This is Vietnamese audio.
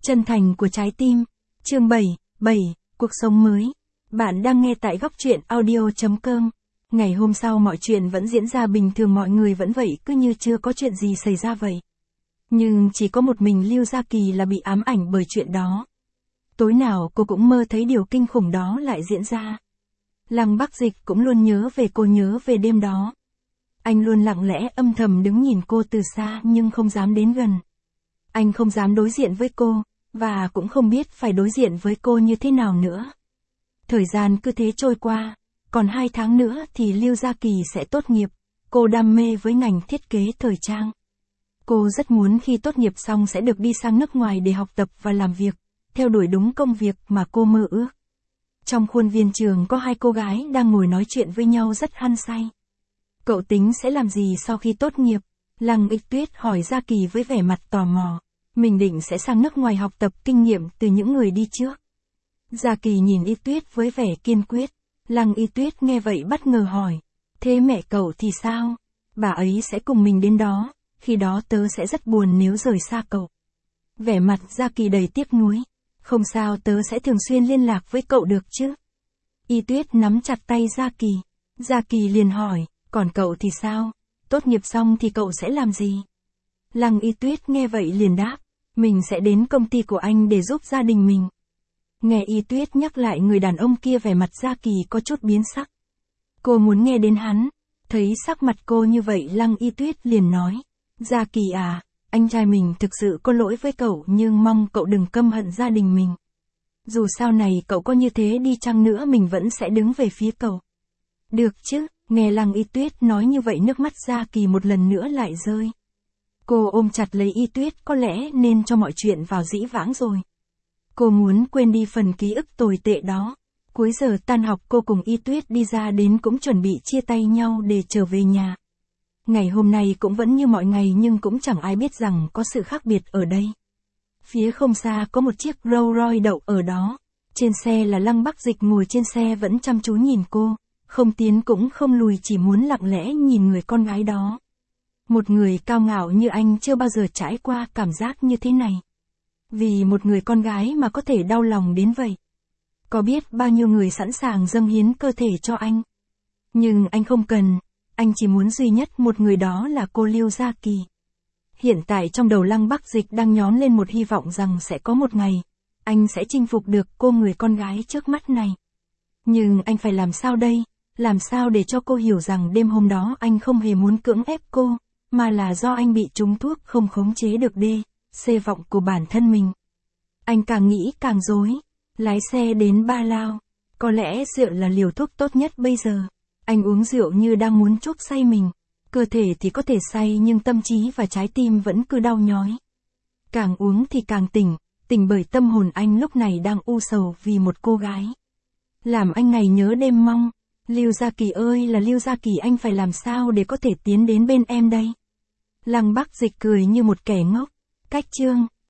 Chân thành của trái tim. Chương 7, cuộc sống mới. Bạn đang nghe tại góc truyện audio.com. Ngày hôm sau mọi chuyện vẫn diễn ra bình thường, mọi người vẫn vậy, cứ như chưa có chuyện gì xảy ra vậy. Nhưng chỉ có một mình Lưu Gia Kỳ là bị ám ảnh bởi chuyện đó. Tối nào cô cũng mơ thấy điều kinh khủng đó lại diễn ra. Lăng Bắc Dịch cũng luôn nhớ về đêm đó. Anh luôn lặng lẽ âm thầm đứng nhìn cô từ xa nhưng không dám đến gần. Anh không dám đối diện với cô, và cũng không biết phải đối diện với cô như thế nào nữa. Thời gian cứ thế trôi qua, còn 2 tháng nữa thì Lưu Gia Kỳ sẽ tốt nghiệp. Cô đam mê với ngành thiết kế thời trang. Cô rất muốn khi tốt nghiệp xong sẽ được đi sang nước ngoài để học tập và làm việc, theo đuổi đúng công việc mà cô mơ ước. Trong khuôn viên trường có 2 cô gái đang ngồi nói chuyện với nhau rất hăng say. Cậu tính sẽ làm gì sau khi tốt nghiệp? Lăng Ích Tuyết hỏi Gia Kỳ với vẻ mặt tò mò. Mình định sẽ sang nước ngoài học tập kinh nghiệm từ những người đi trước. Gia Kỳ nhìn Y Tuyết với vẻ kiên quyết. Lăng Y Tuyết nghe vậy bất ngờ hỏi. Thế mẹ cậu thì sao? Bà ấy sẽ cùng mình đến đó, khi đó tớ sẽ rất buồn nếu rời xa cậu. Vẻ mặt Gia Kỳ đầy tiếc nuối. Không sao, tớ sẽ thường xuyên liên lạc với cậu được chứ? Y Tuyết nắm chặt tay Gia Kỳ. Gia Kỳ liền hỏi, còn cậu thì sao? Tốt nghiệp xong thì cậu sẽ làm gì? Lăng Y Tuyết nghe vậy liền đáp, mình sẽ đến công ty của anh để giúp gia đình mình. Nghe Y Tuyết nhắc lại người đàn ông kia, vẻ mặt Gia Kỳ có chút biến sắc. Cô muốn nghe đến hắn. Thấy sắc mặt cô như vậy, Lăng Y Tuyết liền nói, Gia Kỳ à, anh trai mình thực sự có lỗi với cậu, nhưng mong cậu đừng căm hận gia đình mình. Dù sau này cậu có như thế đi chăng nữa mình vẫn sẽ đứng về phía cậu. Được chứ? Nghe Lăng Y Tuyết nói như vậy, nước mắt Gia Kỳ một lần nữa lại rơi. Cô ôm chặt lấy Y Tuyết, có lẽ nên cho mọi chuyện vào dĩ vãng rồi. Cô muốn quên đi phần ký ức tồi tệ đó. Cuối giờ tan học cô cùng Y Tuyết đi ra đến cũng chuẩn bị chia tay nhau để trở về nhà. Ngày hôm nay cũng vẫn như mọi ngày, nhưng cũng chẳng ai biết rằng có sự khác biệt ở đây. Phía không xa có một chiếc Rolls Royce đậu ở đó. Trên xe là Lăng Bắc Dịch ngồi trên xe vẫn chăm chú nhìn cô. Không tiến cũng không lùi, chỉ muốn lặng lẽ nhìn người con gái đó. Một người cao ngạo như anh chưa bao giờ trải qua cảm giác như thế này. Vì một người con gái mà có thể đau lòng đến vậy. Có biết bao nhiêu người sẵn sàng dâng hiến cơ thể cho anh. Nhưng anh không cần, anh chỉ muốn duy nhất một người, đó là cô Lưu Gia Kỳ. Hiện tại trong đầu Lăng Bắc Dịch đang nhón lên một hy vọng rằng sẽ có một ngày, anh sẽ chinh phục được cô người con gái trước mắt này. Nhưng anh phải làm sao đây? Làm sao để cho cô hiểu rằng đêm hôm đó anh không hề muốn cưỡng ép cô, mà là do anh bị trúng thuốc không khống chế được C vọng của bản thân mình. Anh càng nghĩ càng rối. Lái xe đến Ba Lao. Có lẽ rượu là liều thuốc tốt nhất bây giờ. Anh uống rượu như đang muốn chuốc say mình. Cơ thể thì có thể say nhưng tâm trí và trái tim vẫn cứ đau nhói. Càng uống thì càng tỉnh bởi tâm hồn anh lúc này đang u sầu vì một cô gái. Làm anh ngày nhớ đêm mong. Lưu Gia Kỳ ơi là Lưu Gia Kỳ, anh phải làm sao để có thể tiến đến bên em đây? Lăng Bắc Dịch cười như một kẻ ngốc. Cách chương